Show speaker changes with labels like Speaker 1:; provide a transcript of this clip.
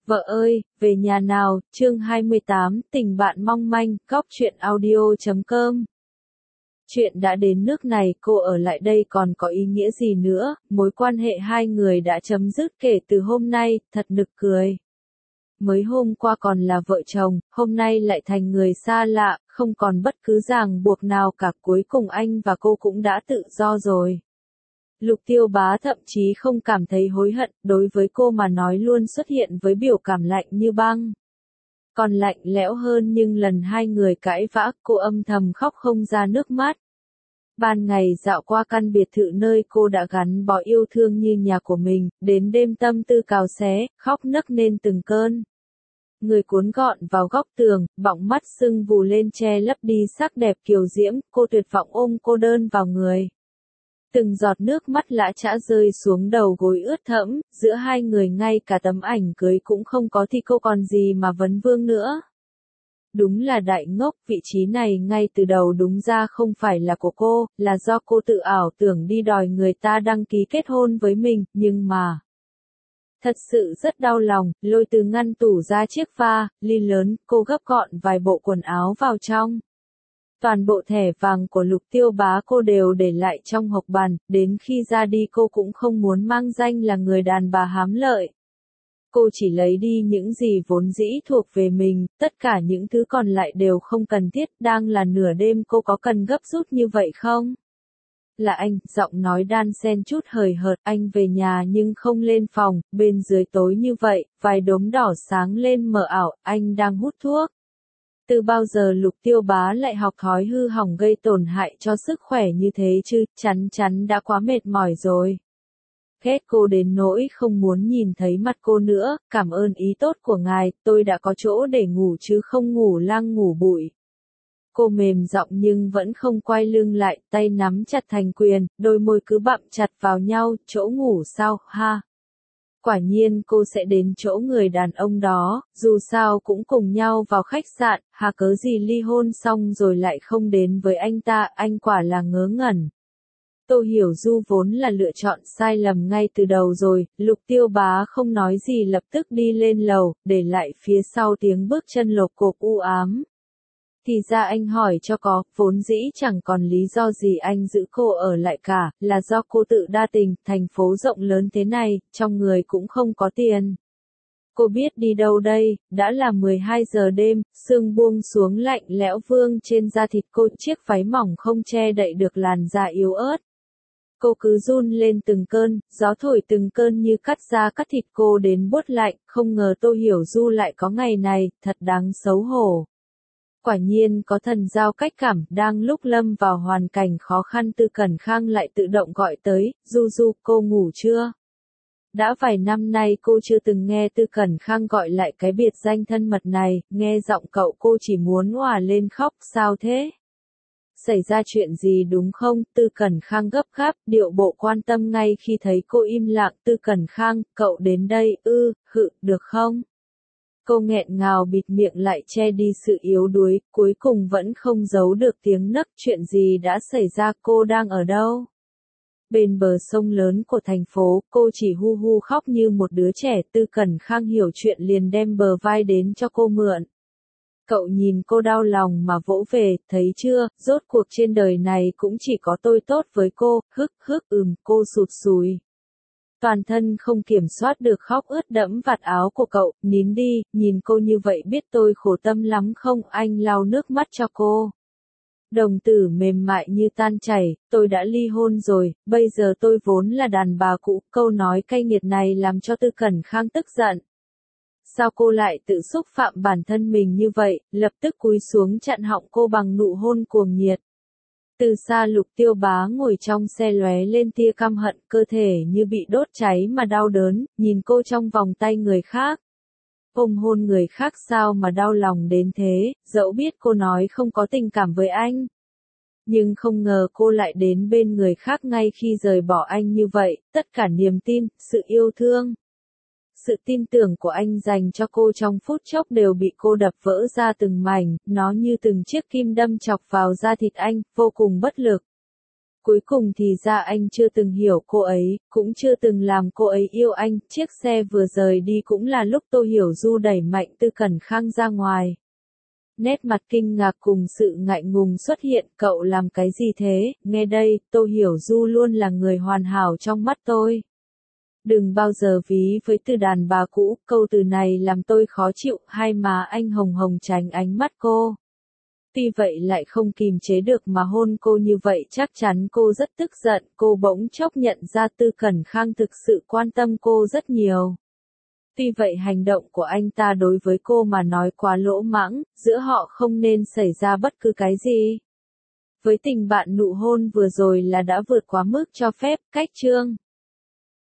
Speaker 1: Vợ ơi, về nhà nào, chương 28, tình bạn mong manh, góc truyện audio.com. Chuyện đã đến nước này, cô ở lại đây còn có ý nghĩa gì nữa, mối quan hệ hai người đã chấm dứt kể từ hôm nay, thật nực cười. Mới hôm qua còn là vợ chồng, hôm nay lại thành người xa lạ, không còn bất cứ ràng buộc nào cả, cuối cùng anh và cô cũng đã tự do rồi. Lục Tiêu Bá thậm chí không cảm thấy hối hận, đối với cô mà nói luôn xuất hiện với biểu cảm lạnh như băng. Còn lạnh lẽo hơn nhưng lần hai người cãi vã, cô âm thầm khóc không ra nước mắt. Ban ngày dạo qua căn biệt thự nơi cô đã gắn bó yêu thương như nhà của mình, đến đêm tâm tư cào xé, khóc nấc nên từng cơn. Người cuốn gọn vào góc tường, bọng mắt sưng vù lên che lấp đi sắc đẹp kiều diễm, cô tuyệt vọng ôm cô đơn vào người. Từng giọt nước mắt lã chã rơi xuống đầu gối ướt thẫm, giữa hai người ngay cả tấm ảnh cưới cũng không có thì cô còn gì mà vấn vương nữa. Đúng là đại ngốc, vị trí này ngay từ đầu đúng ra không phải là của cô, là do cô tự ảo tưởng đi đòi người ta đăng ký kết hôn với mình, nhưng mà... Thật sự rất đau lòng, lôi từ ngăn tủ ra chiếc pha, ly lớn, cô gấp gọn vài bộ quần áo vào trong. Toàn bộ thẻ vàng của Lục Tiêu Bá cô đều để lại trong hộc bàn, đến khi ra đi cô cũng không muốn mang danh là người đàn bà hám lợi. Cô chỉ lấy đi những gì vốn dĩ thuộc về mình, tất cả những thứ còn lại đều không cần thiết, đang là nửa đêm cô có cần gấp rút như vậy không? Là anh, giọng nói đan xen chút hời hợt, anh về nhà nhưng không lên phòng, bên dưới tối như vậy, vài đốm đỏ sáng lên mờ ảo, anh đang hút thuốc. Từ bao giờ Lục Tiêu Bá lại học thói hư hỏng gây tổn hại cho sức khỏe như thế chứ, chắn đã quá mệt mỏi rồi. Ghét cô đến nỗi không muốn nhìn thấy mặt cô nữa, cảm ơn ý tốt của ngài, tôi đã có chỗ để ngủ chứ không ngủ lang ngủ bụi. Cô mềm giọng nhưng vẫn không quay lưng lại, tay nắm chặt thành quyền, đôi môi cứ bặm chặt vào nhau, chỗ ngủ sao, ha. Quả nhiên cô sẽ đến chỗ người đàn ông đó, dù sao cũng cùng nhau vào khách sạn, hà cớ gì ly hôn xong rồi lại không đến với anh ta, anh quả là ngớ ngẩn. Tô Hiểu Du vốn là lựa chọn sai lầm ngay từ đầu rồi, Lục Tiêu Bá không nói gì lập tức đi lên lầu, để lại phía sau tiếng bước chân lộp cộp u ám. Thì ra anh hỏi cho có, vốn dĩ chẳng còn lý do gì anh giữ cô ở lại cả, là do cô tự đa tình, thành phố rộng lớn thế này, trong người cũng không có tiền. Cô biết đi đâu đây, đã là 12 giờ đêm, sương buông xuống lạnh lẽo vương trên da thịt cô, chiếc váy mỏng không che đậy được làn da yếu ớt. Cô cứ run lên từng cơn, gió thổi từng cơn như cắt da cắt thịt cô đến buốt lạnh, không ngờ Tô Hiểu Du lại có ngày này, thật đáng xấu hổ. Quả nhiên có thần giao cách cảm, đang lúc lâm vào hoàn cảnh khó khăn Tư Cẩn Khang lại tự động gọi tới, Du Du, cô ngủ chưa? Đã vài năm nay cô chưa từng nghe Tư Cẩn Khang gọi lại cái biệt danh thân mật này, nghe giọng cậu cô chỉ muốn òa lên khóc, sao thế? Xảy ra chuyện gì đúng không? Tư Cẩn Khang gấp gáp, điệu bộ quan tâm ngay khi thấy cô im lặng. Tư Cẩn Khang, cậu đến đây, được không? Cô nghẹn ngào bịt miệng lại che đi sự yếu đuối, cuối cùng vẫn không giấu được tiếng nấc. Chuyện gì đã xảy ra, cô đang ở đâu? Bên bờ sông lớn của thành phố, cô chỉ hu hu khóc như một đứa trẻ. Tư Cẩn Khang hiểu chuyện liền đem bờ vai đến cho cô mượn. Cậu nhìn cô đau lòng mà vỗ về, thấy chưa, rốt cuộc trên đời này cũng chỉ có tôi tốt với cô, cô sụt sùi. Toàn thân không kiểm soát được khóc ướt đẫm vạt áo của cậu, nín đi, nhìn cô như vậy biết tôi khổ tâm lắm không, anh lau nước mắt cho cô. Đồng tử mềm mại như tan chảy, tôi đã ly hôn rồi, bây giờ tôi vốn là đàn bà cũ, câu nói cay nghiệt này làm cho Tư Cẩn Khang tức giận. Sao cô lại tự xúc phạm bản thân mình như vậy, lập tức cúi xuống chặn họng cô bằng nụ hôn cuồng nhiệt. Từ xa Lục Tiêu Bá ngồi trong xe lóe lên tia căm hận, cơ thể như bị đốt cháy mà đau đớn, nhìn cô trong vòng tay người khác. Ôm hôn người khác sao mà đau lòng đến thế, dẫu biết cô nói không có tình cảm với anh. Nhưng không ngờ cô lại đến bên người khác ngay khi rời bỏ anh như vậy, tất cả niềm tin, sự yêu thương. Sự tin tưởng của anh dành cho cô trong phút chốc đều bị cô đập vỡ ra từng mảnh, nó như từng chiếc kim đâm chọc vào da thịt anh, vô cùng bất lực. Cuối cùng thì ra anh chưa từng hiểu cô ấy, cũng chưa từng làm cô ấy yêu anh. Chiếc xe vừa rời đi cũng là lúc Tô Hiểu Du đẩy mạnh Tư Cẩn Khang ra ngoài. Nét mặt kinh ngạc cùng sự ngại ngùng xuất hiện, cậu làm cái gì thế? Nghe đây, Tô Hiểu Du luôn là người hoàn hảo trong mắt tôi. Đừng bao giờ ví với từ đàn bà cũ, câu từ này làm tôi khó chịu. Hai má anh hồng hồng tránh ánh mắt cô. Tuy vậy lại không kìm chế được mà hôn cô như vậy, chắc chắn cô rất tức giận. Cô bỗng chốc nhận ra Tư Cẩn Khang thực sự quan tâm cô rất nhiều. Tuy vậy hành động của anh ta đối với cô mà nói quá lỗ mãng, giữa họ không nên xảy ra bất cứ cái gì. Với tình bạn nụ hôn vừa rồi là đã vượt quá mức cho phép. Cách chương